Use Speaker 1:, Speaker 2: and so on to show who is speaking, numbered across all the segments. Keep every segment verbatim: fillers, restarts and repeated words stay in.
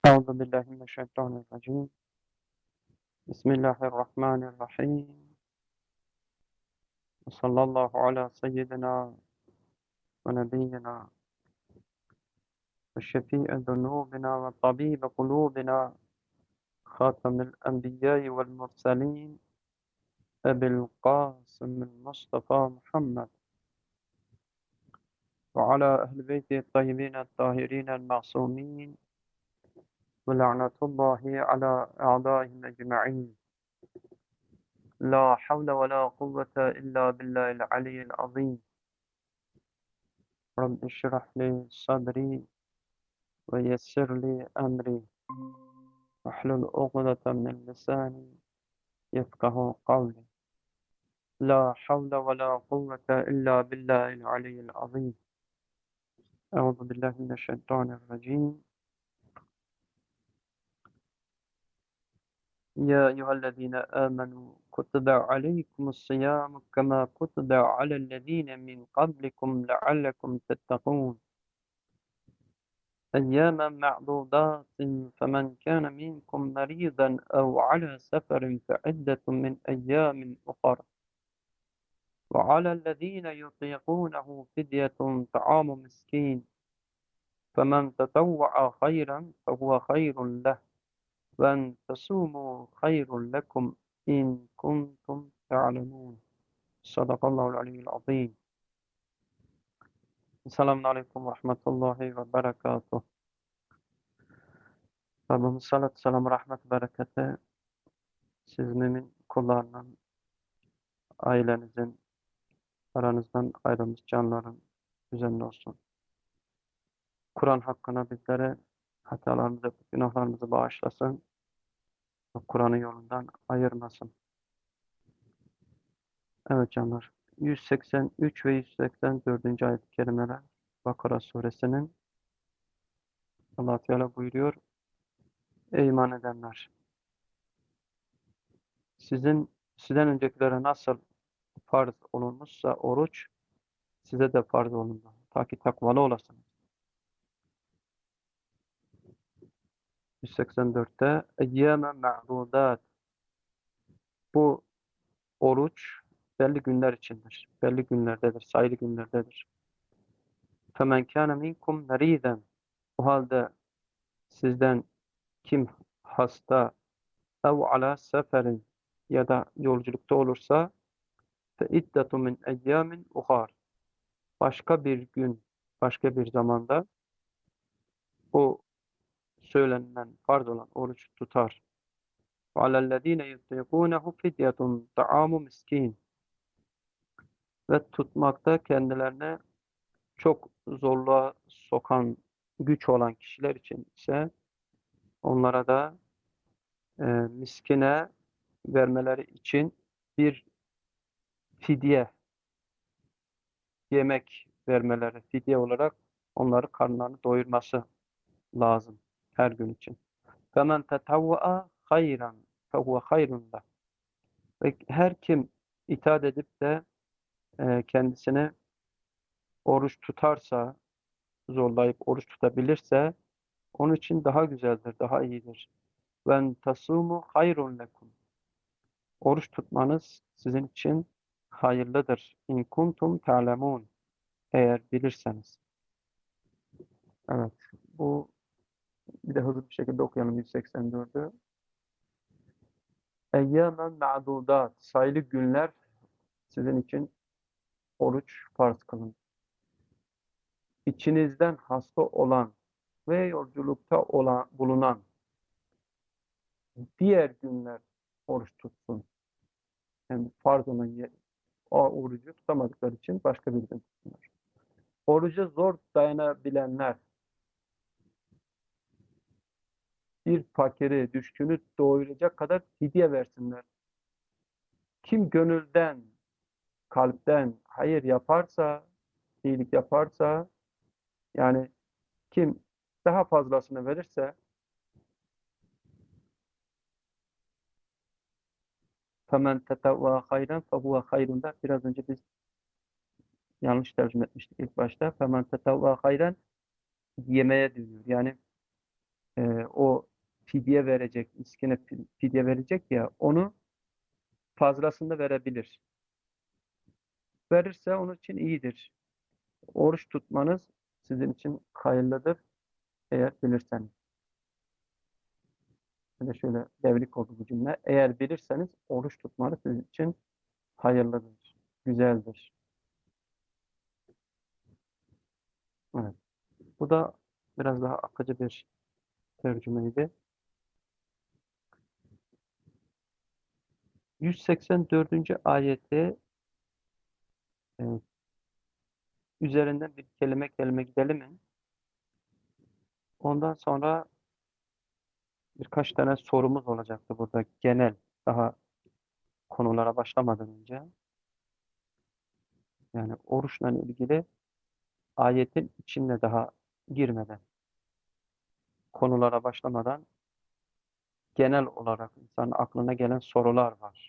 Speaker 1: أعوذ بالله من الشيطان الرجيم. بسم الله الرحمن الرحيم. وصلى الله على سيدنا ونبينا وشفيع ذنوبنا وطبيب قلوبنا خاتم الأنبياء والمرسلين أبي القاسم المصطفى محمد وعلى أهل بيته الطيبين الطاهرين المعصومين ولعنة الله على أعدائهم أجمعين. لا حول ولا قوة إلا بالله العلي العظيم. رب اشرح لي صدري ويسر لي أمري واحلل عقدة من لساني يفقه قولي. لا حول ولا قوة إلا بالله العلي العظيم. أعوذ بالله من الشيطان الرجيم. يا أيها الذين آمنوا كتب عليكم الصيام كما كتب على الذين من قبلكم لعلكم تتقون أياما معدودات فمن كان منكم مريضا أو على سفر فعدة من أيام أخر وعلى الذين يطيقونه فدية طعام مسكين فمن تطوع خيرا فهو خير له وأن تصوموا خير لكم إن كنتم تعلمون. صدق الله العلي العظيم. Selamun Aleyküm ve Rahmetullahi ve Berekatuhu. Rabbimiz salat, selam, rahmet, bereketi siz mümin kullarının, ailenizin, aranızdan ayrılmış canların üzerine olsun. Kur'an hakkına bizlere hatalarımızı, günahlarımızı bağışlasın ve Kur'an'ın yolundan ayırmasın. Evet canlar, yüz seksen üç ve yüz seksen dördüncü ayet-i kerimeler Bakara suresinin. Allah Teala buyuruyor: Ey iman edenler! Sizin sizden öncekilere nasıl farz olunmuşsa oruç size de farz olundu. Ta ki takvalı olasınız. yüz seksen dörtte eyyâme ma'dudat. Bu oruç belli günler içindir. Belli günlerdedir, sayılı günlerdedir. فَمَنْ كَانَ مِنْكُمْ مَر۪يدًا. O halde sizden kim hasta ev ala seferin ya da yolculukta olursa فَاِدَّةٌ مِنْ اَيَّامٍ اُخَارٍ. Başka bir gün, başka bir zamanda o söylenen, farz olan oruç tutar. وَعَلَى الَّذ۪ينَ يُطِيقُونَهُ فِدْيَةٌ طَعَامُ مِسْك۪ينَ. Ve tutmakta kendilerine çok zorluğa sokan, güç olan kişiler için ise onlara da e, miskine vermeleri için bir fidye, yemek vermeleri, fidye olarak onları karnlarını doyurması lazım her gün için. فَمَنْ تَتَوَّأَ خَيْرًا فَهُوَ خَيْرٌ لَهُ. Ve her kim itaat edip de e, kendisine oruç tutarsa, zorlayıp oruç tutabilirse onun için daha güzeldir, daha iyidir. وَاَنْ تَصُومُوا خَيْرٌ لَكُمْ. Oruç tutmanız sizin için hayırlıdır. اِنْ كُنْتُمْ تَعْلَمُونَ. Eğer bilirseniz. Evet, bu bir de hızlı bir şekilde okuyalım yüz seksen dördü. اَيَّامًا مَعْدُودَاتٍ. Sayılı günler sizin için oruç farz kılın. İçinizden hasta olan ve yolculukta olan, bulunan diğer günler oruç tutsun. Yani farz olan yer, o orucu tutamadıkları için başka bir gün tutsunlar. Oruca zor dayanabilenler bir fakiri, düşkünü doyuracak kadar fidye versinler. Kim gönülden, kalpten hayır yaparsa, iyilik yaparsa, yani kim daha fazlasını verirse فَمَنْ تَتَوَّا خَيْرًا فَهُوَ خَيْرٌ لَهُ. Biraz önce biz yanlış tercüme etmiştik ilk başta. فَمَنْ تَتَوَّا خَيْرًا yemeye dönüyor. Yani e, o fidye verecek, miskine fi- fidye verecek ya, onu fazlasını verebilir. Verirse onun için iyidir. Oruç tutmanız sizin için hayırlıdır eğer bilirseniz. Şöyle şöyle devrik oldu bu cümle. Eğer bilirseniz oruç tutmanız sizin için hayırlıdır, güzeldir. Evet. Bu da biraz daha akıcı bir tercümeydi. yüz seksen dördüncü ayeti e, üzerinden bir kelime kelime gidelim mi? Ondan sonra birkaç tane sorumuz olacaktı burada genel, daha konulara başlamadan önce. Yani oruçla ilgili ayetin içine daha girmeden, konulara başlamadan genel olarak insanın aklına gelen sorular var.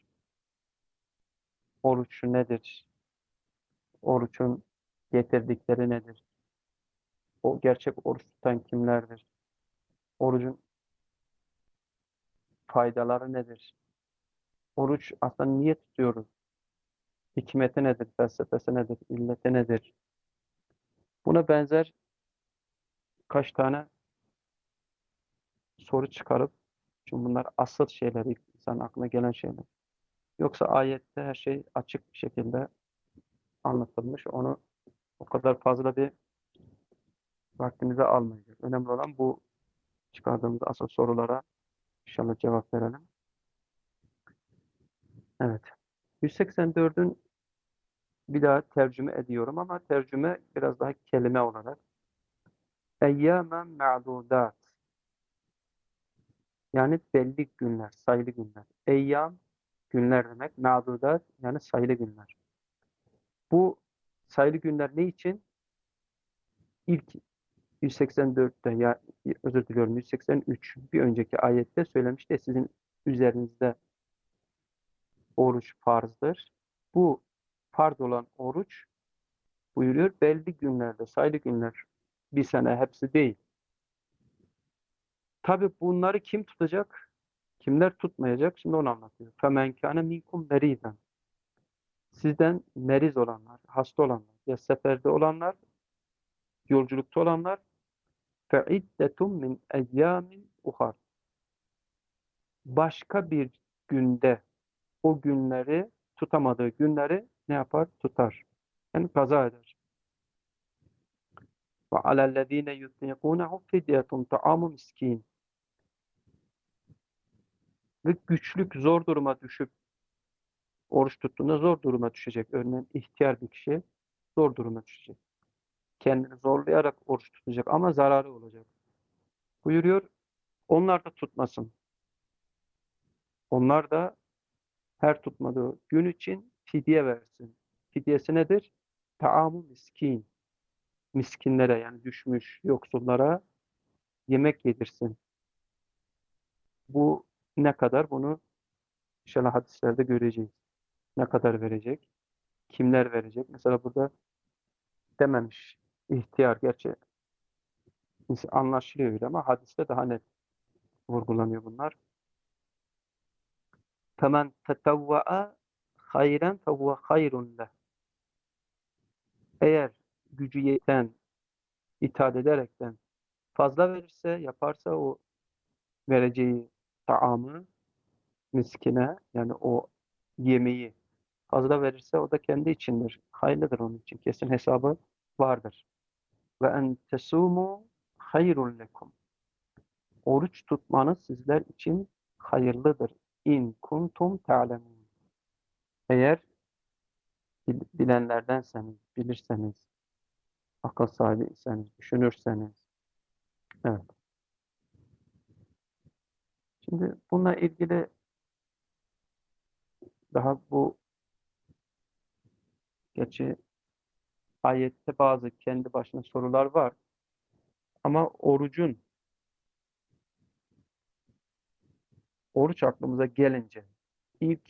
Speaker 1: Oruç nedir? Oruçun getirdikleri nedir? O gerçek oruç tutan kimlerdir? Orucun faydaları nedir? Oruç aslında niye tutuyoruz? Hikmeti nedir? Felsefesi nedir? İlleti nedir? Buna benzer kaç tane soru çıkarıp, çünkü bunlar asıl şeyler, ilk insan aklına gelen şeyler. Yoksa ayette her şey açık bir şekilde anlatılmış. Onu o kadar fazla bir vaktimizi almayacak. Önemli olan bu çıkardığımız asıl sorulara inşallah cevap verelim. Evet. yüz seksen dördün bir daha tercüme ediyorum ama tercüme biraz daha kelime olarak. Eyyâmen ma'dudat. Yani belli günler, sayılı günler. Eyyam günler demek. Ma'dudat yani sayılı günler. Bu sayılı günler ne için? İlk yüz seksen dörtte, ya özür diliyorum, yüz seksen üç, bir önceki ayette söylemişti, sizin üzerinizde oruç farzdır. Bu farz olan oruç, buyuruyor, belli günlerde, sayılı günler, bir sene hepsi değil. Tabi bunları kim tutacak? Kimler tutmayacak? Şimdi onu anlatıyor. فَمَنْ كَانَ مِنْكُمْ مَرِيضًا. Sizden meriz olanlar, hasta olanlar, ya seferde olanlar, yolculukta olanlar, فَعِدَّةٌ مِنْ اَيَّامٍ اُخَرٍ. Başka bir günde o günleri, tutamadığı günleri ne yapar? Tutar. Yani kaza eder. وَعَلَى الَّذ۪ينَ يُطِيقُونَهُ فِدْيَةٌ طَعَامُ miskin. Ve güçlük, zor duruma düşüp oruç tuttuğunda zor duruma düşecek. Örneğin ihtiyar bir kişi zor duruma düşecek. Kendini zorlayarak oruç tutacak ama zararı olacak. Buyuruyor, onlar da tutmasın. Onlar da her tutmadığı gün için fidye versin. Fidyesi nedir? Ta'amu miskin. Miskinlere, yani düşmüş yoksullara yemek yedirsin. Bu ne kadar? Bunu inşallah hadislerde göreceğiz. Ne kadar verecek? Kimler verecek? Mesela burada dememiş. İhtiyar, gerçi anlaşılıyor öyle ama hadiste daha net vurgulanıyor bunlar. فَمَنْ تَتَوَّأَ hayren فَهُوَ hayrun leh. Eğer gücü yeten, itaat ederekten fazla verirse, yaparsa o vereceği taamı miskine, yani o yemeği fazla verirse o da kendi içindir. Hayırlıdır onun için. Kesin hesabı vardır. Ve en tesumu hayrun lekum. Oruç tutmanız sizler için hayırlıdır. İn kuntum ta'lemun. Eğer bil- bilenlerdenseniz, bilirseniz, akıl sahibiyseniz, düşünürseniz. Evet. Şimdi bununla ilgili daha bu, gerçi ayette bazı kendi başına sorular var. Ama orucun, oruç aklımıza gelince ilk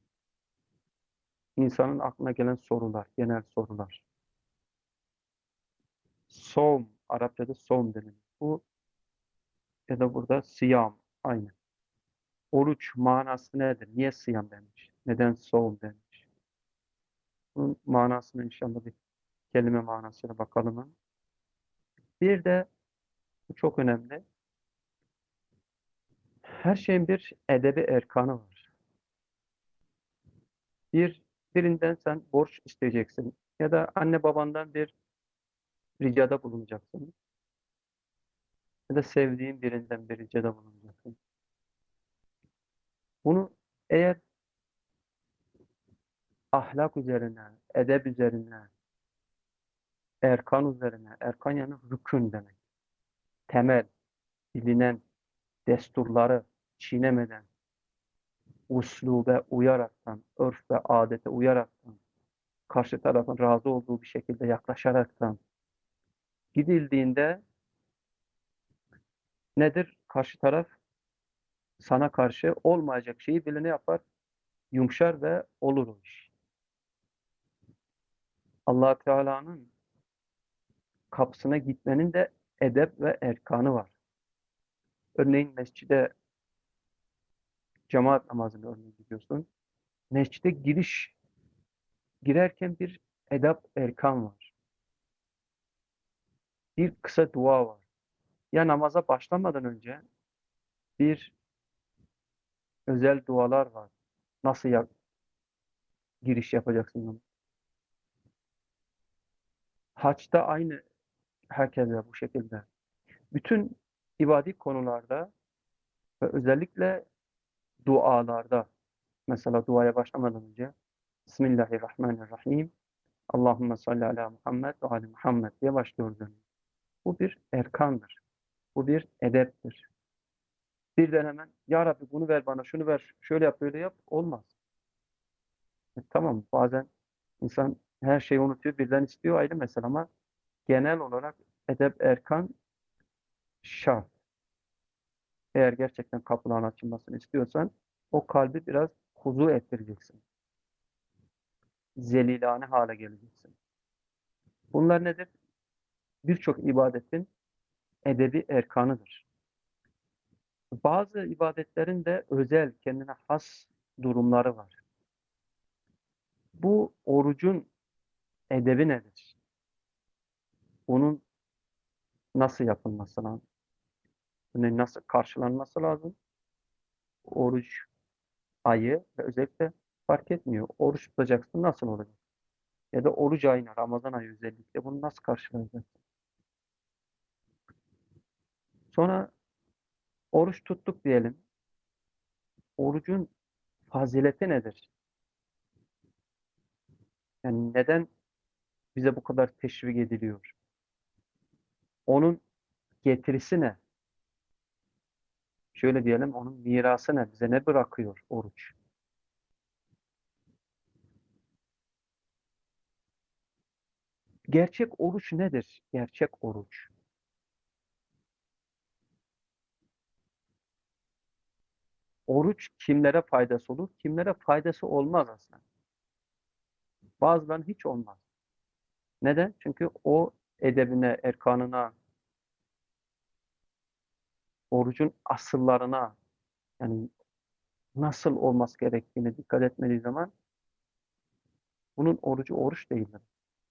Speaker 1: insanın aklına gelen sorular, genel sorular. Som, Arapçada som denir. Bu ya da burada siyam aynı. Oruç manası nedir? Niye siyam denmiş? Neden savun denmiş? Bunun manasını inşallah bir kelime manasına bakalım. Bir de bu çok önemli. Her şeyin bir edebi erkanı var. Bir, birinden sen borç isteyeceksin ya da anne babandan bir ricada bulunacaksın ya da sevdiğin birinden bir ricada bulunacaksın. Bunu eğer ahlak üzerine, edep üzerine, erkan üzerine, erkan yani rükün demek, temel, bilinen desturları çiğnemeden, uslube uyaraktan, örf ve adete uyaraktan, karşı tarafın razı olduğu bir şekilde yaklaşaraktan gidildiğinde nedir? Karşı taraf sana karşı olmayacak şeyi bile ne yapar? Yumuşar ve olur o iş. Allah Teala'nın kapısına gitmenin de edep ve erkanı var. Örneğin mescide cemaat namazını örneğin gidiyorsun. Mescide giriş, girerken bir edep erkan var. Bir kısa dua var. Ya namaza başlamadan önce bir özel dualar var. Nasıl ya, giriş yapacaksın? Haçta aynı herkese bu şekilde. Bütün ibadi konularda ve özellikle dualarda, mesela duaya başlamadan önce Bismillahirrahmanirrahim. Allahümme salli ala Muhammed ve ali Muhammed diye başlıyoruz. Yani. Bu bir erkandır. Bu bir edeptir. Birden hemen Ya Rabbi bunu ver bana, şunu ver, şöyle yap, böyle yap. Olmaz. E, tamam bazen insan her şeyi unutuyor, birden istiyor ayrı mesele ama genel olarak edep erkan şart. Eğer gerçekten kapıların açılmasını istiyorsan o kalbi biraz huzu ettireceksin. Zelilane hale geleceksin. Bunlar nedir? Birçok ibadetin edebi erkanıdır. Bazı ibadetlerin de özel, kendine has durumları var. Bu orucun edebi nedir? Onun nasıl yapılması lazım? Yani nasıl karşılanması lazım? Oruç ayı ve özellikle fark etmiyor. Oruç tutacaksın nasıl olacak? Ya da oruç ayına, Ramazan ayı özellikle bunu nasıl karşılayacaksın? Sonra oruç tuttuk diyelim. Orucun fazileti nedir? Yani neden bize bu kadar teşvik ediliyor? Onun getirisi ne? Şöyle diyelim, onun mirası ne? Bize ne bırakıyor oruç? Gerçek oruç nedir? Gerçek oruç. Oruç kimlere faydası olur? Kimlere faydası olmaz aslında. Bazılarının hiç olmaz. Neden? Çünkü o edebine, erkanına, orucun asıllarına, yani nasıl olması gerektiğine dikkat etmediği zaman bunun orucu oruç değildir.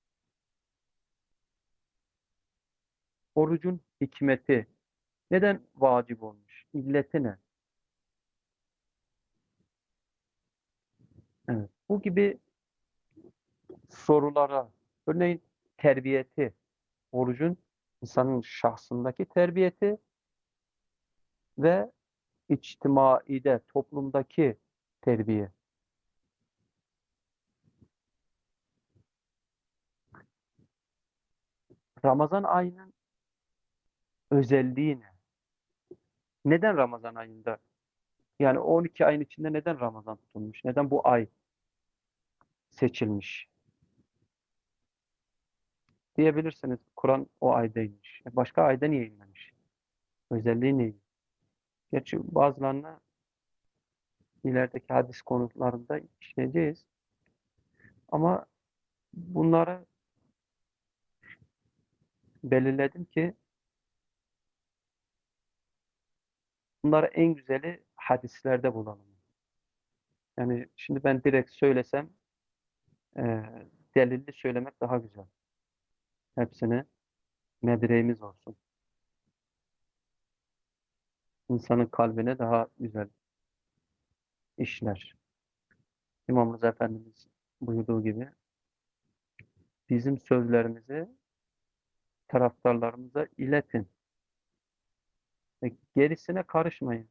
Speaker 1: Orucun hikmeti, neden vacip olmuş? İlleti ne? Evet. Bu gibi sorulara, örneğin terbiyeti, orucun insanın şahsındaki terbiyeti ve içtimaide, toplumdaki terbiye. Ramazan ayının özelliği ne? Neden Ramazan ayında? Yani on iki ayın içinde neden Ramazan tutulmuş? Neden bu ay seçilmiş? Diyebilirsiniz Kur'an o aydaymış. E başka ayda niye inmemiş? Özelliği ne? Gerçi bazılarına ilerideki hadis konularında işleyeceğiz. Ama bunları belirledim ki Bunları en güzeli hadislerde bulalım. Yani şimdi ben direkt söylesem e, delilli söylemek daha güzel. Hepsini medreğimiz olsun. İnsanın kalbine daha güzel işler. İmam Rıza Efendimiz buyurduğu gibi bizim sözlerimizi taraftarlarımıza iletin. Ve gerisine karışmayın.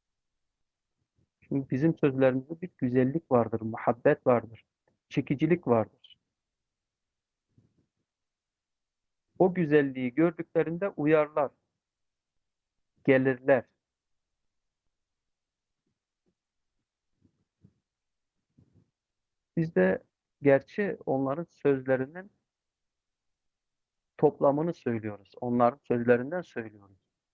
Speaker 1: Çünkü bizim sözlerimizde bir güzellik vardır, muhabbet vardır, çekicilik vardır. O güzelliği gördüklerinde uyarlar, gelirler. Biz de gerçi onların sözlerinin toplamını söylüyoruz. Onların sözlerinden söylüyoruz.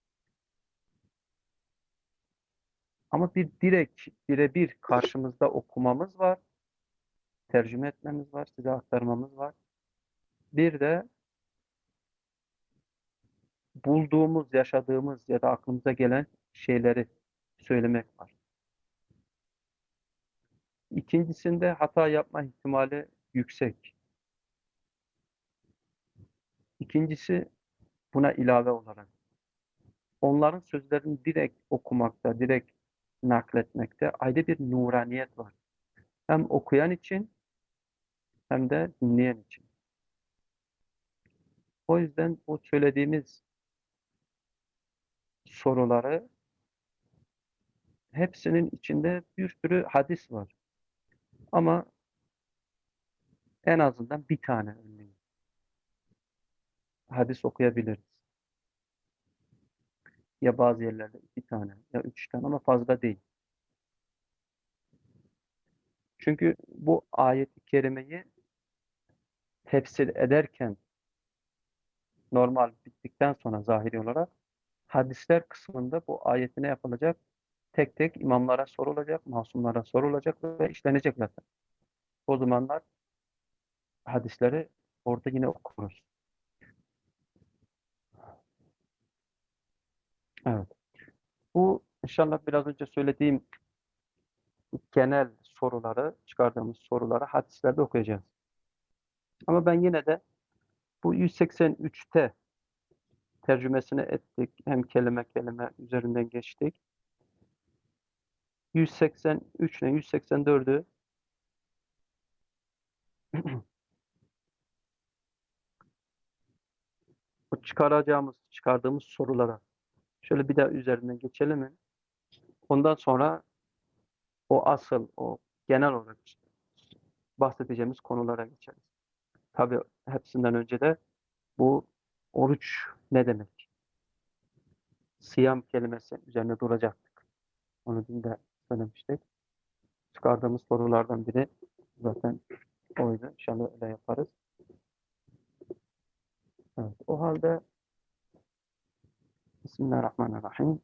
Speaker 1: Ama bir direkt, birebir karşımızda okumamız var, tercüme etmemiz var, size aktarmamız var. Bir de bulduğumuz, yaşadığımız ya da aklımıza gelen şeyleri söylemek var. İkincisinde hata yapma ihtimali yüksek. İkincisi buna ilave olarak onların sözlerini direkt okumakta, direkt nakletmekte ayrı bir nuraniyet var. Hem okuyan için hem de dinleyen için. O yüzden bu söylediğimiz soruları hepsinin içinde bir sürü hadis var. Ama en azından bir tane örneğin hadis okuyabiliriz. Ya bazı yerlerde iki tane ya üç tane ama fazla değil. Çünkü bu ayet-i kerimeyi tefsir ederken normal bittikten sonra zahiri olarak hadisler kısmında bu ayeti ne yapılacak? Tek tek imamlara sorulacak, masumlara sorulacak ve işlenecek zaten. O zamanlar hadisleri orada yine okuruz. Evet. Bu inşallah biraz önce söylediğim genel soruları, çıkardığımız soruları hadislerde okuyacağız. Ama ben yine de bu yüz seksen üçte tercümesini ettik. Hem kelime kelime üzerinden geçtik. yüz seksen üç ile yüz seksen dördü bu çıkaracağımız, çıkardığımız sorulara şöyle bir daha üzerinden geçelim mi? Ondan sonra o asıl, o genel olarak bahsedeceğimiz konulara geçeriz. Tabii hepsinden önce de bu oruç ne demek? Siyam kelimesi üzerine duracaktık. Onu dün de söylemiştik. Çıkardığımız sorulardan biri zaten oydu. İnşallah öyle yaparız. Evet. O halde Bismillahirrahmanirrahim.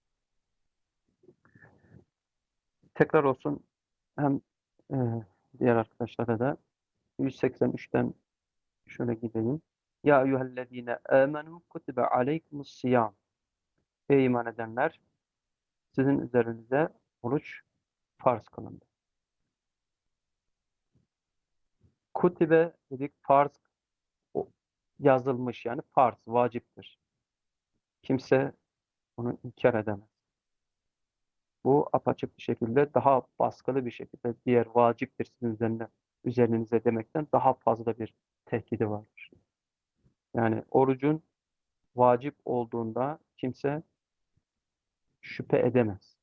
Speaker 1: Tekrar olsun hem e, diğer arkadaşlara da yüz seksen üçten şöyle gideyim. Ya eyyühellezine amenu kutibe aleykumus siyam. Ey iman edenler, sizin üzerinize oruç farz kılındı. Kutibe dedik farz o- yazılmış yani farz, vaciptir. Kimse onu inkar edemez. Bu apaçık bir şekilde daha baskılı bir şekilde diğer vaciptir sizin üzerine, üzerinize demekten daha fazla bir tehdidi vardır. Yani orucun vacip olduğunda kimse şüphe edemez.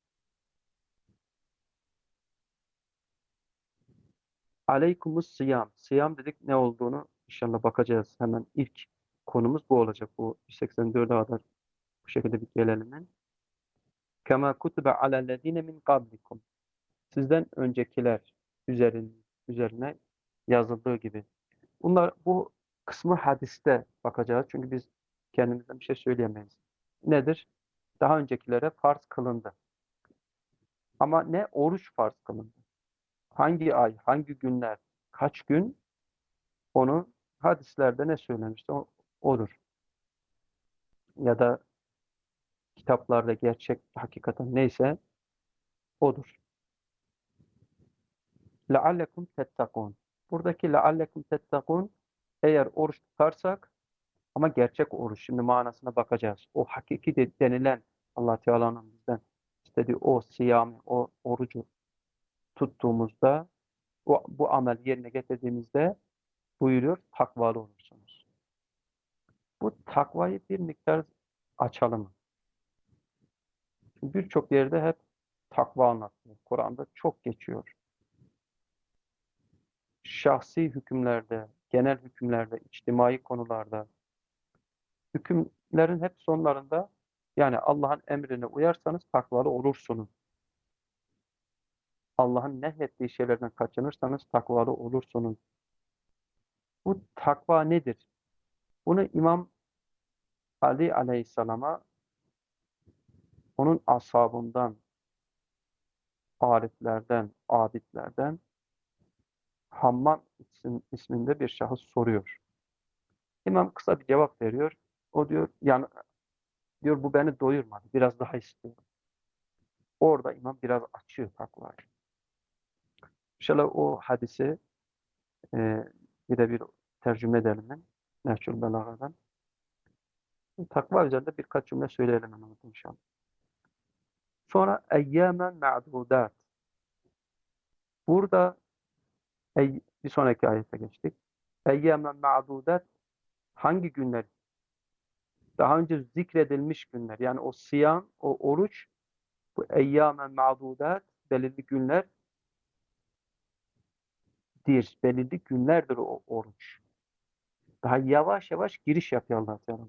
Speaker 1: Aleykumus siyam. Siyam dedik ne olduğunu inşallah bakacağız. Hemen ilk konumuz bu olacak. Bu yüz seksen dörde kadar bu şekilde bir gelelim. Kema kutibe alellezine min kablikum. Sizden öncekiler üzerin, üzerine yazıldığı gibi. Bunlar bu kısmı hadiste bakacağız. Çünkü biz kendimizden bir şey söyleyemeyiz. Nedir? Daha öncekilere farz kılındı. Ama ne oruç farz kılındı? Hangi ay, hangi günler, kaç gün onu hadislerde ne söylemişti o, odur. Ya da kitaplarda gerçek, hakikaten neyse odur. لَعَلَّكُمْ تَتَّقُونَ. Buradaki لَعَلَّكُمْ تَتَّقُونَ, eğer oruç tutarsak, ama gerçek oruç, şimdi manasına bakacağız. O hakiki de denilen, Allah Teala'nın bizden istediği o siyami, o orucu tuttuğumuzda, bu, bu amel yerine getirdiğimizde buyuruyor, takvalı olursunuz. Bu takvayı bir miktar açalım. Birçok yerde hep takva anlatılıyor. Kur'an'da çok geçiyor. Şahsi hükümlerde, genel hükümlerde, içtimai konularda, hükümlerin hep sonlarında, yani Allah'ın emrine uyarsanız takvalı olursunuz. Allah'ın nehyettiği şeylerden kaçınırsanız takvalı olursunuz. Bu takva nedir? Bunu İmam Ali Aleyhisselam'a onun ashabından, ariflerden, abidlerden Hamman isim, isminde bir şahıs soruyor. İmam kısa bir cevap veriyor. O diyor, yani diyor bu beni doyurmadı. Biraz daha istiyorum. Orada imam biraz açıyor takvayı. İnşallah o hadisi e, bir de bir tercüme edelim. Nehçül Belaga'dan. Takva üzerinde birkaç cümle söyleyelim hemen inşallah. Sonra eyyâmen ma'dudat. Burada ey, bir sonraki ayete geçtik. Eyyâmen ma'dudat, hangi günler? Daha önce zikredilmiş günler. Yani o siyam, o oruç, bu eyyâmen ma'dudat, belirli günlerdir. Belirli günlerdir o oruç. Daha yavaş yavaş giriş yapıyor Allah Teala.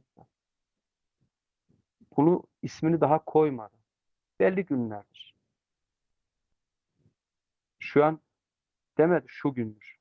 Speaker 1: Bunu ismini daha koymadı. Belli günlerdir. Şu an demedi şu gündür.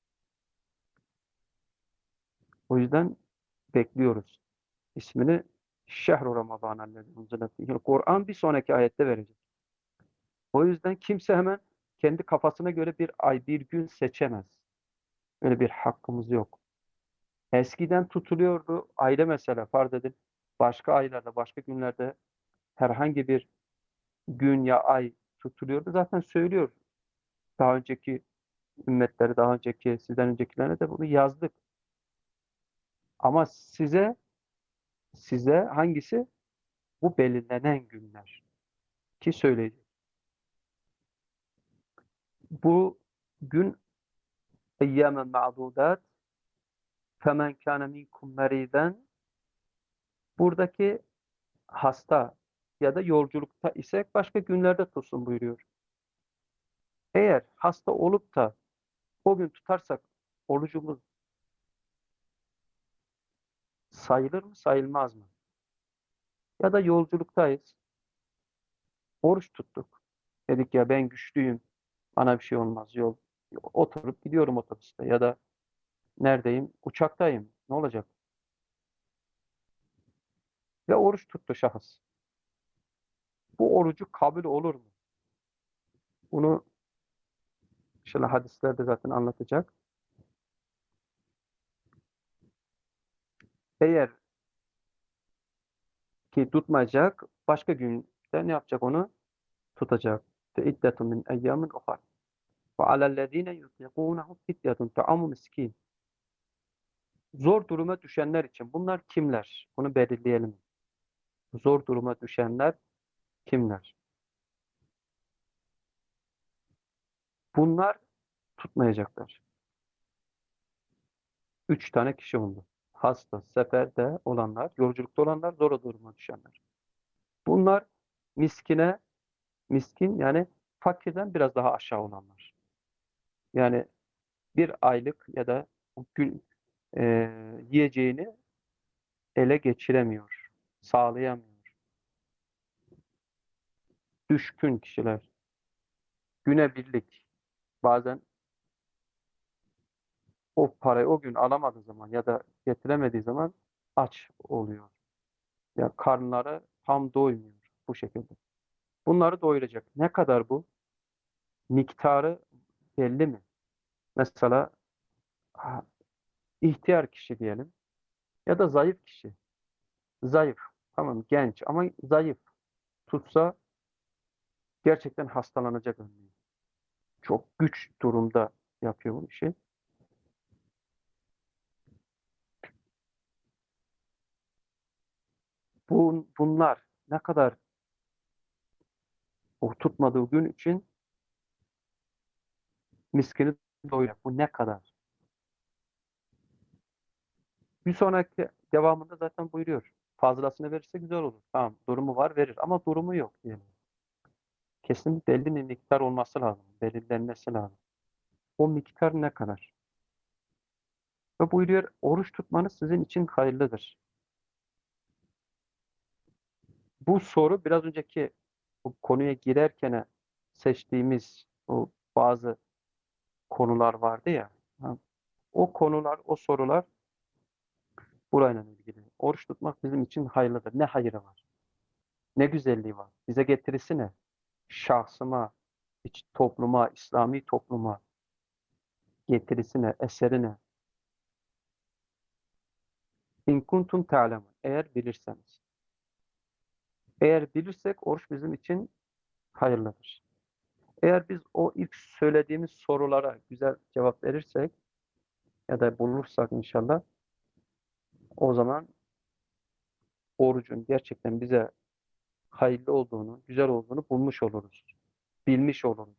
Speaker 1: O yüzden bekliyoruz. İsmini Şehr-i Ramazan. Kur'an bir sonraki ayette verecek. O yüzden kimse hemen kendi kafasına göre bir ay, bir gün seçemez. Öyle bir hakkımız yok. Eskiden tutuluyordu aile, mesela farz edin. Başka aylarda, başka günlerde herhangi bir gün ya ay tutuluyordu. Zaten söylüyor. Daha önceki ümmetleri, daha önceki, sizden öncekilerine de bunu yazdık. Ama size, size hangisi? Bu belirlenen günler. Ki söyleyecek. Bu gün eyyâmen ma'dûdât femen kâne minkum merîden, buradaki hasta ya da yolculukta ise başka günlerde tutsun buyuruyor. Eğer hasta olup da o gün tutarsak orucumuz sayılır mı, sayılmaz mı? Ya da yolculuktayız, oruç tuttuk. Dedik ya ben güçlüyüm, bana bir şey olmaz, yol. Oturup gidiyorum otobüste ya da neredeyim? Uçaktayım. Ne olacak? Ve oruç tuttu şahıs. Bu orucu kabul olur mu? Bunu inşallah hadislerde zaten anlatacak. Eğer ki tutmayacak, başka günde ne yapacak onu? Tutacak. فَاِدَّةٌ مِنْ اَيَّامٍ اُخَرٍ وَعَلَى الَّذ۪ينَ يُطِيقُونَهُ فِدْيَةٌ طَعَامُ مِسْك۪ينَ. Zor duruma düşenler için. Bunlar kimler? Bunu belirleyelim. Zor duruma düşenler kimler? Bunlar tutmayacaklar. Üç tane kişi oldu. Hasta, seferde olanlar, yolculukta olanlar, zor duruma düşenler. Bunlar miskine, miskin yani fakirden biraz daha aşağı olanlar. Yani bir aylık ya da gün e, yiyeceğini ele geçiremiyor, sağlayamıyor. Düşkün kişiler, günebirlik, bazen o parayı o gün alamadığı zaman ya da getiremediği zaman aç oluyor. Ya karnları tam doymuyor bu şekilde. Bunları doyuracak. Ne kadar bu? Miktarı belli mi? Mesela ha, ihtiyar kişi diyelim ya da zayıf kişi. Zayıf. Tamam, genç ama zayıf. Tutsa gerçekten hastalanacak örneğin. Çok güç durumda yapıyor bu işi. Bu, bunlar ne kadar o tutmadığı gün için miskini doyuracak. Bu ne kadar? Bir sonraki devamında zaten buyuruyor. Fazlasını verirse güzel olur. Tamam, durumu var verir ama durumu yok diyelim. Kesinlikle belli bir miktar olması lazım. Belirlenmesi lazım. O miktar ne kadar? Ve buyuruyor, oruç tutmanız sizin için hayırlıdır. Bu soru biraz önceki bu konuya girerken seçtiğimiz o bazı konular vardı ya. Ha, o konular, o sorular burayla ilgili. Oruç tutmak bizim için hayırlıdır. Ne hayırı var? Ne güzelliği var? Bize getirisi ne? Şahsıma, iç topluma, İslami topluma getirisi ne? Eseri ne? İn kuntum ta'lemun. Eğer bilirseniz. Eğer bilirsek oruç bizim için hayırlıdır. Eğer biz o ilk söylediğimiz sorulara güzel cevap verirsek ya da bulursak inşallah o zaman orucun gerçekten bize hayırlı olduğunu, güzel olduğunu bulmuş oluruz. Bilmiş oluruz.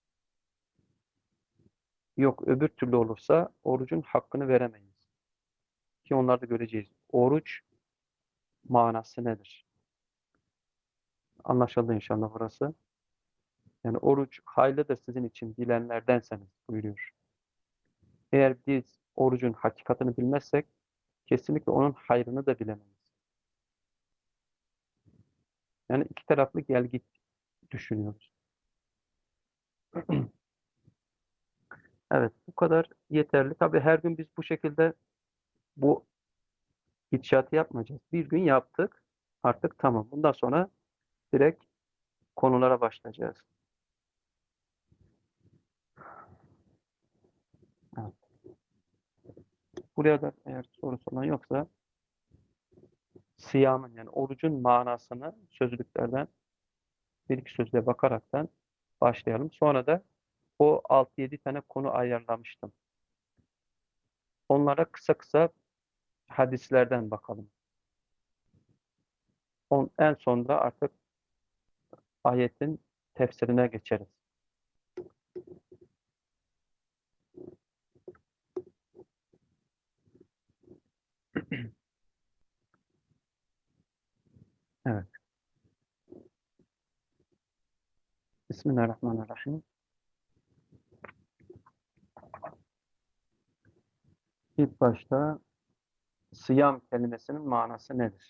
Speaker 1: Yok öbür türlü olursa orucun hakkını veremeyiz. Ki onları da göreceğiz. Oruç manası nedir? Anlaşıldı inşallah burası. Yani oruç hayırlıdır sizin için bilenlerdenseniz buyuruyor. Eğer biz orucun hakikatini bilmezsek kesinlikle onun hayrını da bilemeyiz. Yani iki taraflı gel git düşünüyoruz. Evet, bu kadar yeterli. Tabii her gün biz bu şekilde bu gidişatı yapmayacağız. Bir gün yaptık, artık tamam. Bundan sonra direkt konulara başlayacağız. Evet. Buraya da eğer sorusu olan yoksa siyamın yani orucun manasını sözlüklerden bir iki sözle bakaraktan başlayalım. Sonra da o altı yedi tane konu ayarlamıştım. Onlara kısa kısa hadislerden bakalım. On, en sonunda artık ayetin tefsirine geçeriz. Evet. Bismillahirrahmanirrahim. İlk başta sıyam kelimesinin manası nedir?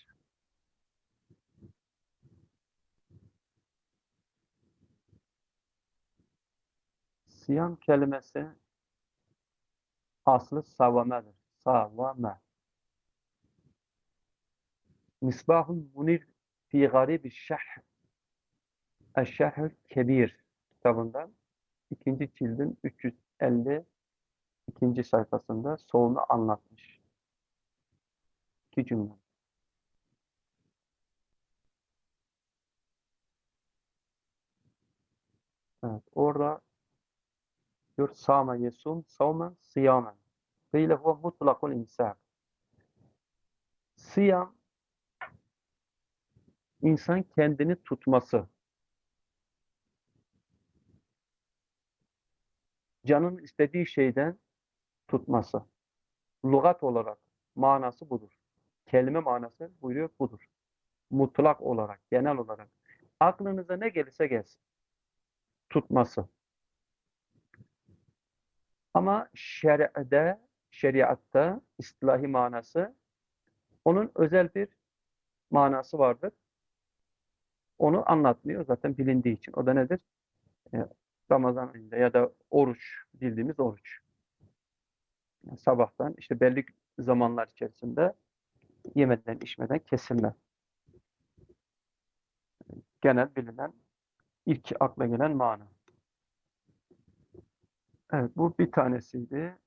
Speaker 1: Siyam kelimesi aslı savamedir. Savame. Misbahul munir fi garibi şerh eşşerhül kebir kitabından ikinci cildin üç yüz elli ikinci sayfasında solunu anlatmış. İki cümle. Evet, orada diyor sâme yesum savmen siyamen. Kıyle huve mutlakul imsak. Siyam, insan kendini tutması, canın istediği şeyden tutması. Lügat olarak manası budur. Kelime manası buyuruyor budur. Mutlak olarak, genel olarak. Aklınıza ne gelirse gelsin. Tutması. Ama şer'de, şeriatta, istilahi manası, onun özel bir manası vardır. Onu anlatmıyor zaten bilindiği için. O da nedir? E, Ramazan ayında ya da oruç, bildiğimiz oruç. Yani sabahtan işte belli zamanlar içerisinde yemeden içmeden kesilme. Genel bilinen, ilk akla gelen mana. Evet, bu bir tanesiydi.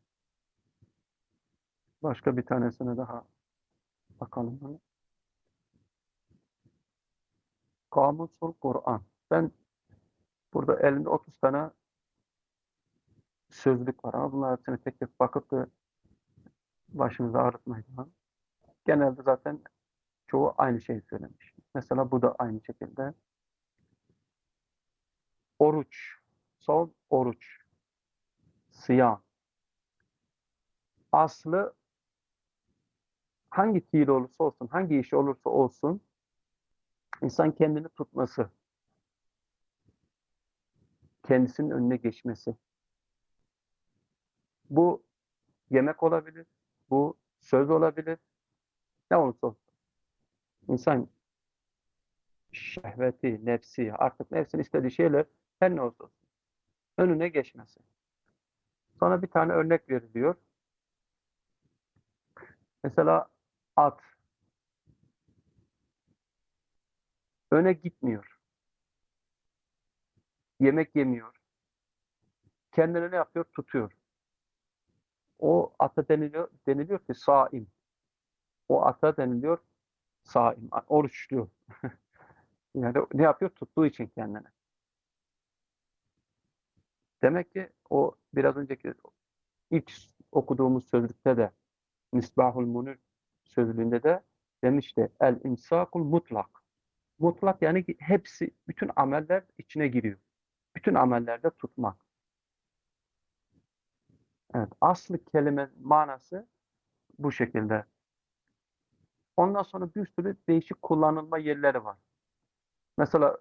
Speaker 1: Başka bir tanesine daha bakalım. Kamusul Kur'an. Ben burada elimde otuz tane sözlük var ama bunlar hepsine tek tek bakıp da başınızı ağrıtmayın. Genelde zaten çoğu aynı şeyi söylemiş. Mesela bu da aynı şekilde. Oruç. Son oruç. Siyam. Aslı hangi fiil olursa olsun, hangi iş olursa olsun insan kendini tutması, kendisinin önüne geçmesi. Bu yemek olabilir, bu söz olabilir, ne olursa olsun. İnsan şehveti, nefsi, artık nefsin istediği şeyler her ne olsa olsun. Önüne geçmesi. Sonra bir tane örnek veriliyor. Mesela at öne gitmiyor, yemek yemiyor, kendini ne yapıyor? Tutuyor. O ata deniliyor, deniliyor ki saim. O ata deniliyor saim, oruçlu. Yani ne yapıyor? Tuttuğu için kendini. Demek ki o biraz önceki ilk okuduğumuz sözlükte de Misbahul Munir sözlüğünde de demişti el imsakul mutlak. Mutlak yani ki hepsi, bütün ameller içine giriyor. Bütün amellerde tutmak. Evet, aslı kelime manası bu şekilde. Ondan sonra bir sürü değişik kullanılma yerleri var. Mesela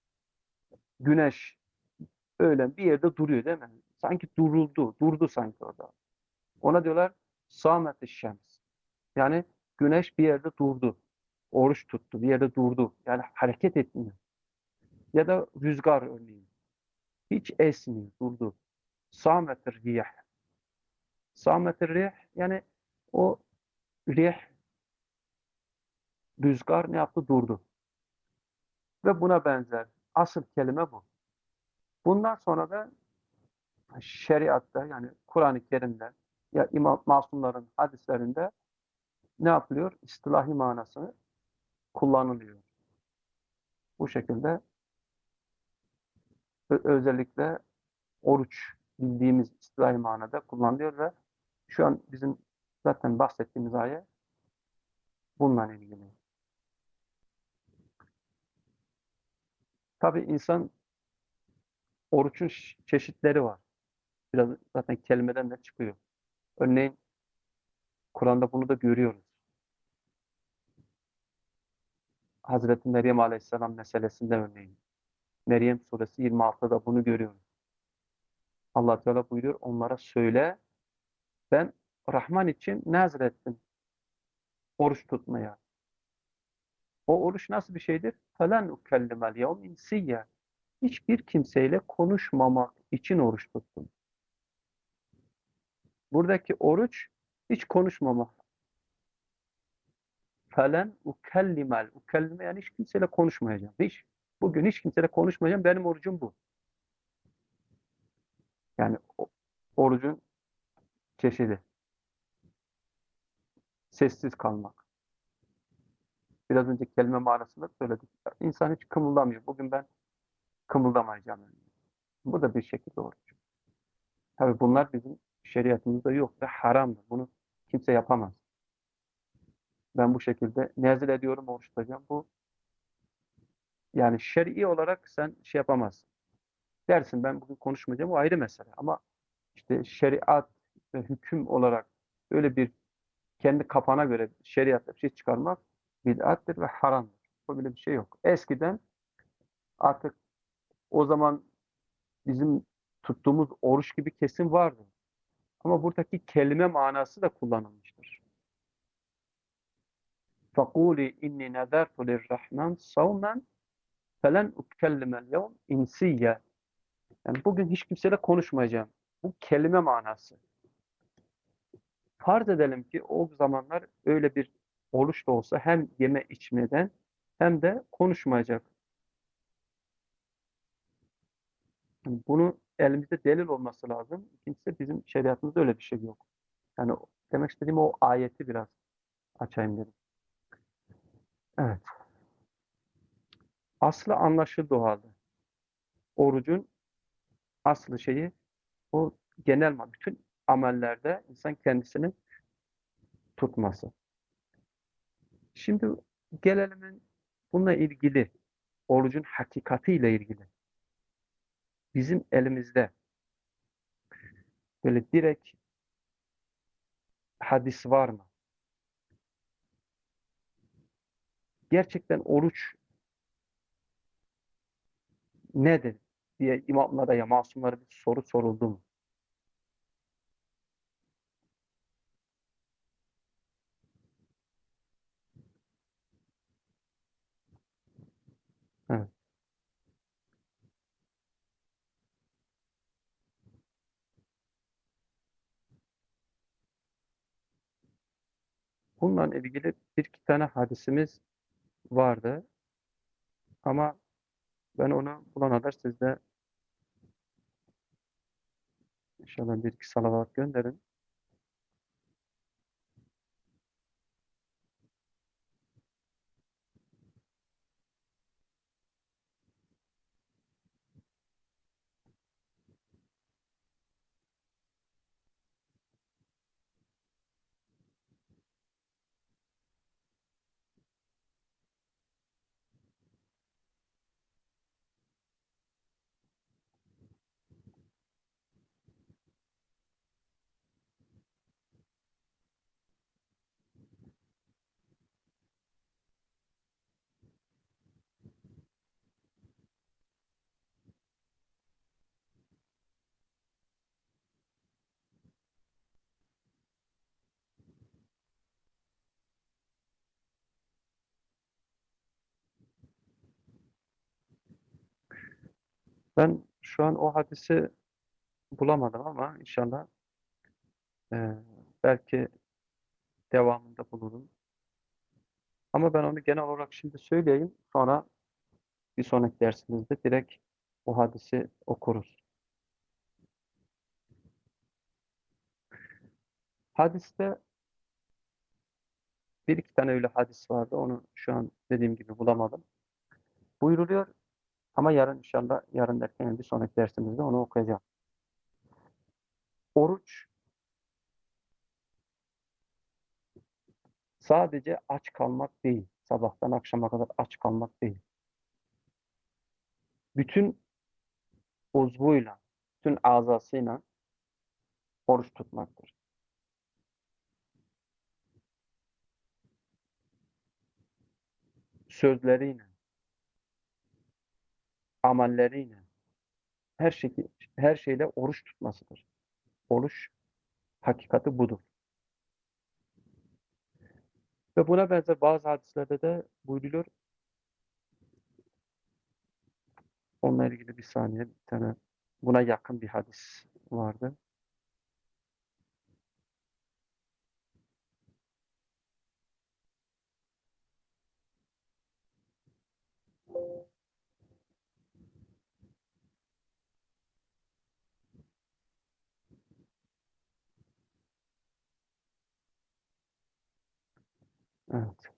Speaker 1: güneş öyle bir yerde duruyor değil mi? Sanki duruldu, durdu sanki orada. Ona diyorlar sâmet-i şems. Yani güneş bir yerde durdu. Oruç tuttu, bir yerde durdu. Yani hareket etmiyor. Ya da rüzgar örneğin. Hiç esmiyor, durdu. Sâmet-i rih. Sâmet-i rih yani o rih, rüzgar ne yaptı? Durdu. Ve buna benzer. Asıl kelime bu. Bundan sonra da şeriatta yani Kur'an-ı Kerim'de ya İmam Masumların hadislerinde ne yapılıyor? İstilahi manasını kullanılıyor. Bu şekilde özellikle oruç bildiğimiz istilahi manada kullanılıyor ve şu an bizim zaten bahsettiğimiz ayet bununla ilgili. Tabii insan oruçun çeşitleri var. Biraz zaten kelimeden de çıkıyor. Örneğin Kur'an'da bunu da görüyoruz. Hazreti Meryem Aleyhisselam meselesinde örneğin. Meryem suresi yirmi altıda bunu görüyoruz. Allah Teala buyuruyor onlara söyle ben Rahman için nazrettim oruç tutmaya. O oruç nasıl bir şeydir? فَلَنْ اُكَلِّمَ الْيَوْمْ اِنْسِيَّ Hiçbir kimseyle konuşmamak için oruç tuttum. Buradaki oruç hiç konuşmamak. فَلَنْ اُكَلِّمَ Ukellime yani hiç kimseyle konuşmayacağım. Hiç. Bugün hiç kimseyle konuşmayacağım. Benim orucum bu. Yani orucun çeşidi. Sessiz kalmak. Biraz önce kelime manasında söyledik. İnsan hiç kımıldamıyor. Bugün ben kımıldamayacağım. Bu da bir şekilde oruç. Tabii bunlar bizim şeriatımızda yok ve haramdır. Bunu kimse yapamaz. Ben bu şekilde nezil ediyorum, oruç tutacağım. Bu yani şer'i olarak sen şey yapamazsın. Dersin ben bugün konuşmayacağım, o ayrı mesele. Ama işte şeriat ve hüküm olarak öyle bir kendi kafana göre şeriatta bir şey çıkarmak bid'attir ve haramdır. Böyle bir şey yok. Eskiden artık o zaman bizim tuttuğumuz oruç gibi kesim vardı. Ama buradaki kelime manası da kullanılmıştır. فَقُولِ اِنِّي نَذَرْتُ لِلرَّحْمَنِ صَوْمًا فَلَنْ اُكَلِّمَ الْيَوْمِ اِنْسِيَّ Yani bugün hiç kimseyle konuşmayacağım. Bu kelime manası. Farz edelim ki o zamanlar öyle bir oruç da olsa hem yeme içmeden hem de konuşmayacak. Yani bunu elimizde delil olması lazım. İkincisi bizim şeriatımızda öyle bir şey yok. Yani demek istediğim o ayeti biraz açayım dedim. Evet. Aslı anlaşıldı o halde. Orucun aslı şeyi o genel ma- bütün amellerde insan kendisini tutması. Şimdi gelelim bununla ilgili orucun hakikatiyle ilgili. Bizim elimizde böyle direkt hadis var mı? Gerçekten oruç nedir diye imamlara ya masumlara bir soru soruldu mu? Evet. Bununla ilgili bir iki tane hadisimiz vardı ama ben onu bulana kadar siz de inşallah bir iki salavat gönderin. Ben şu an o hadisi bulamadım ama inşallah e, belki devamında bulurum. Ama ben onu genel olarak şimdi söyleyeyim. Sonra bir sonraki dersimizde direkt o hadisi okuruz. Hadiste bir iki tane öyle hadis vardı. Onu şu an dediğim gibi bulamadım. Buyruluyor ama yarın inşallah yarın derken bir sonraki dersimizde onu okuyacağım. Oruç sadece aç kalmak değil. Sabahtan akşama kadar aç kalmak değil. Bütün uzvuyla, bütün azasıyla oruç tutmaktır. Sözleriyle, amelleriyle, her şey, her şeyle oruç tutmasıdır. Oruç hakikati budur. Ve buna benzer bazı hadislerde de buyruluyor. Onunla ilgili bir saniye bir tane buna yakın bir hadis vardı. Evet,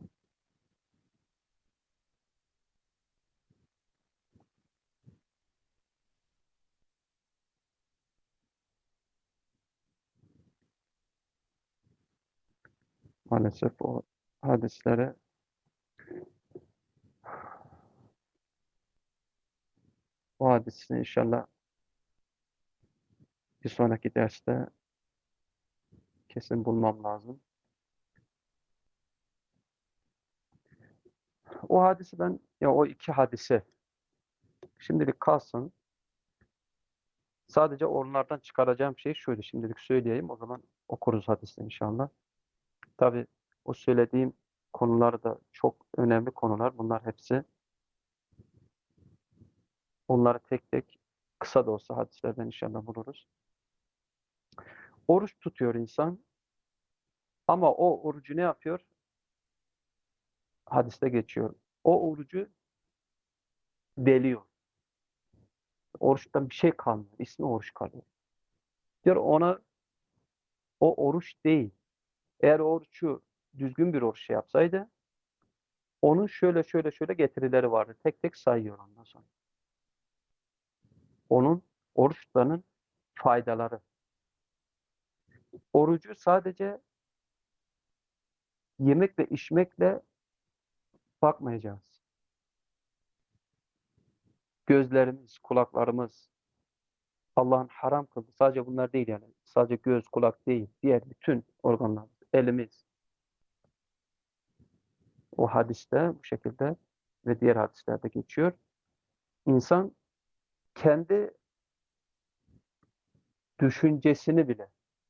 Speaker 1: maalesef o hadislere o hadisi inşallah bir sonraki derste kesin bulmam lazım. O hadisi ben ya o iki hadisi şimdilik kalsın. Sadece onlardan çıkaracağım şey şuydu. Şimdilik söyleyeyim. O zaman okuruz hadisi inşallah. Tabii o söylediğim konular da çok önemli konular. Bunlar hepsi. Onları tek tek kısa da olsa hadislerden inşallah buluruz. Oruç tutuyor insan ama o orucu ne yapıyor? Hadiste geçiyor. O orucu deliyor. Oruçtan bir şey kalmıyor. İsmi oruç kalıyor. Diyor ona o oruç değil. Eğer o orucu düzgün bir oruç şey yapsaydı Onun şöyle şöyle şöyle getirileri vardır. Tek tek sayıyor ondan sonra. Onun oruç tutmanın faydaları. Orucu sadece yemek ve içmekle bakmayacağız. Gözlerimiz, kulaklarımız, Allah'ın haram kıldığı sadece bunlar değil yani. Sadece göz, kulak değil. Diğer bütün organlarımız, elimiz. O hadiste bu şekilde ve diğer hadislerde geçiyor. İnsan kendi düşüncesini bile,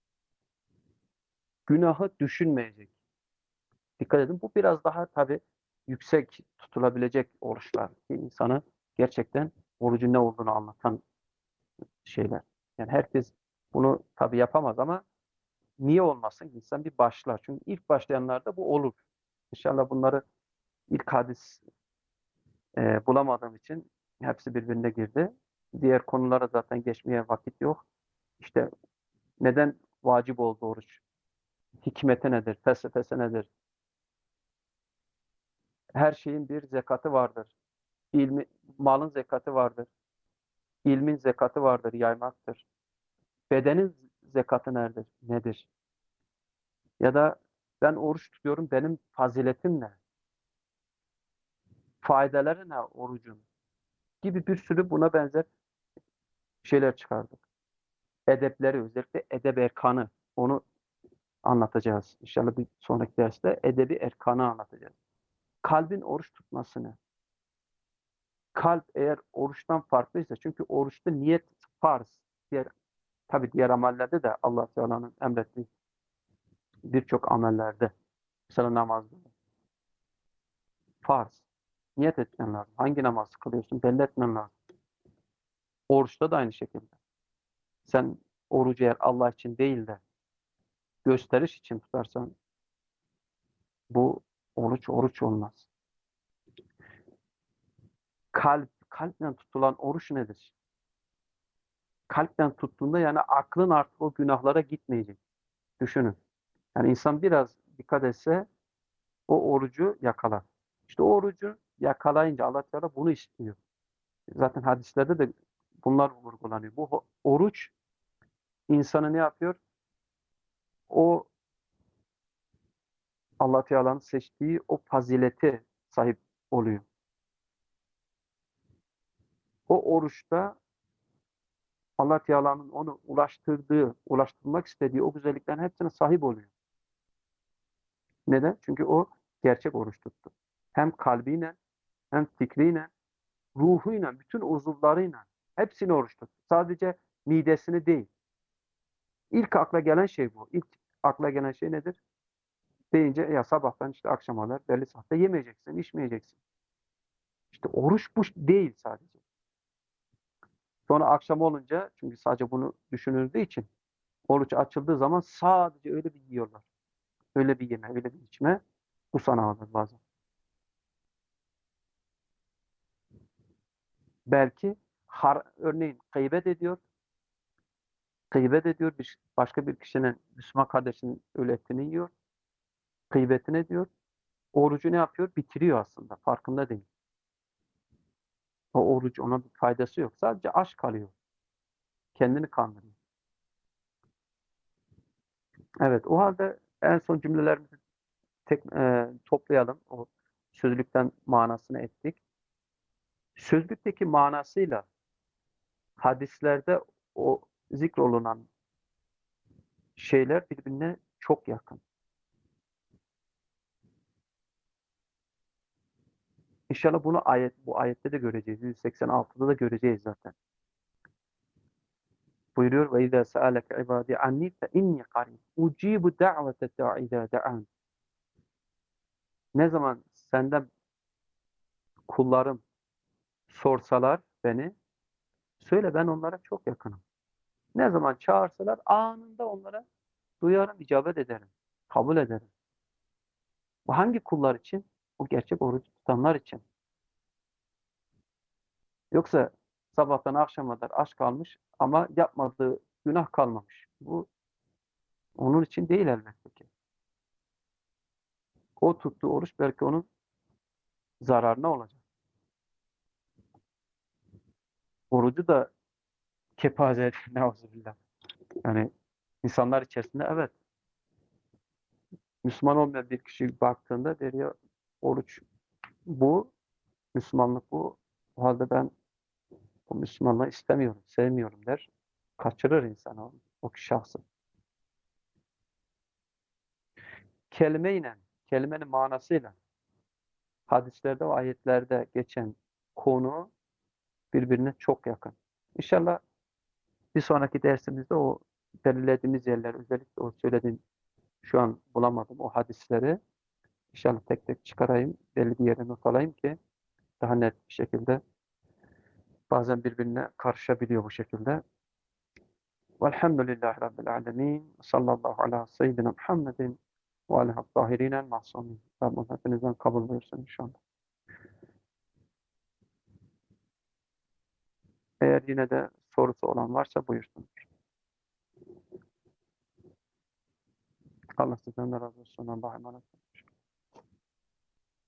Speaker 1: günahı düşünmeyecek. Dikkat edin, bu biraz daha tabii yüksek tutulabilecek oruçlar. Ki insanı gerçekten orucun ne olduğunu anlatan şeyler. Yani herkes bunu tabii yapamaz ama niye olmasın? İnsan bir başlar. Çünkü ilk başlayanlarda bu olur. İnşallah bunları ilk hadis e, bulamadığım için hepsi birbirine girdi. Diğer konulara zaten geçmeye vakit yok. İşte neden vacip oldu oruç? Hikmeti nedir? Felsefesi nedir? Her şeyin bir zekatı vardır. İlmi, malın zekatı vardır. İlmin zekatı vardır, yaymaktır. Bedenin zekatı nedir? Nedir? Ya da ben oruç tutuyorum, benim faziletim ne? Faydaları ne orucun? Gibi bir sürü buna benzer şeyler çıkardık. Edepleri, özellikle edeb erkanı, onu anlatacağız. İnşallah bir sonraki derste edebi erkanı anlatacağız. Kalbin oruç tutmasını. Kalp eğer oruçtan farklıysa, çünkü oruçta niyet farz. Diğer, tabii diğer amellerde de Allah Teala'nın emrettiği birçok amellerde, mesela namazda farz. Niyet etmen lazım. Hangi namazı kılıyorsun belli etmen lazım. Oruçta da aynı şekilde. Sen orucu eğer Allah için değil de gösteriş için tutarsan bu oruç oruç olmaz. Kalp, kalple tutulan oruç nedir? Kalpten tuttuğunda yani aklın artık o günahlara gitmeyecek. Düşünün. Yani insan biraz dikkat etse o orucu yakalar. İşte o orucu yakalayınca Allah Teala bunu istiyor. Zaten hadislerde de bunlar vurgulanıyor. Bu oruç insanı ne yapıyor? O Allah Teala'nın seçtiği o fazilete sahip oluyor. O oruçta Allah Teala'nın onu ulaştırdığı, ulaştırmak istediği o güzelliklerin hepsine sahip oluyor. Neden? Çünkü o gerçek oruç tuttu. Hem kalbiyle, hem fikriyle, ruhuyla, bütün uzuvlarıyla hepsini oruç tuttu. Sadece midesini değil. İlk akla gelen şey bu. İlk akla gelen şey nedir? Deyince ya sabahtan işte akşama kadar belli saatte yemeyeceksin, içmeyeceksin. İşte oruç bu değil sadece. Sonra akşam olunca, çünkü sadece bunu düşünüldüğü için oruç açıldığı zaman sadece öyle bir yiyorlar. Öyle bir yeme, öyle bir içme. Bu sana alır bazen. Belki har, örneğin gıybet ediyor. Gıybet ediyor. Bir, başka bir kişinin, Müslüman kardeşinin öyle etini yiyor. Gıybetini ediyor. Orucu ne yapıyor? Bitiriyor aslında. Farkında değil. O oruç ona bir faydası yok. Sadece aç kalıyor. Kendini kandırıyor. Evet, o halde en son cümlelerimizi tek, e, toplayalım. O sözlükten manasını ettik. Sözlükteki manasıyla hadislerde o zikrolunan şeyler birbirine çok yakın. İnşallah bunu ayet, bu ayette de göreceğiz. yüz seksen altıda da göreceğiz zaten. Buyuruyor ve izâ se'aleke ibâdî annî fe inni qarîb ucîbu da'vete dâ'idâ da'an. Ne zaman senden kullarım sorsalar beni, söyle ben onlara çok yakınım. Ne zaman çağırsalar anında onlara duyarım, icabet ederim, kabul ederim. Bu hangi kullar için? Bu gerçek oruç tutanlar için. Yoksa sabahtan akşama kadar aç kalmış ama yapmadığı günah kalmamış. Bu onun için değil elbette ki. O tuttuğu oruç belki onun zararına olacak. Orucu da kepaze neuzubillah. Yani insanlar içerisinde evet, Müslüman olmayan bir kişi baktığında der ya, oruç bu, Müslümanlık bu. O halde ben bu Müslümanlığı istemiyorum, sevmiyorum der. Kaçırır insan o, o şahsı. Kelimeyle, kelimenin manasıyla hadislerde ve ayetlerde geçen konu birbirine çok yakın. İnşallah bir sonraki dersimizde o belirlediğimiz yerler, özellikle o söylediğim, şu an bulamadım o hadisleri, İnşallah tek tek çıkarayım, belli bir yere not alayım ki daha net bir şekilde, bazen birbirine karışabiliyor bu şekilde. Velhamdülillahi Rabbil alemin. Sallallahu ala seyyidina Muhammedin ve alihi tahirinen mahsumin. Rabbim hepinizden kabul buyursun inşallah. Eğer yine de sorusu olan varsa buyursun. Allah sizden de razı olsun. Allah'a emanet olun.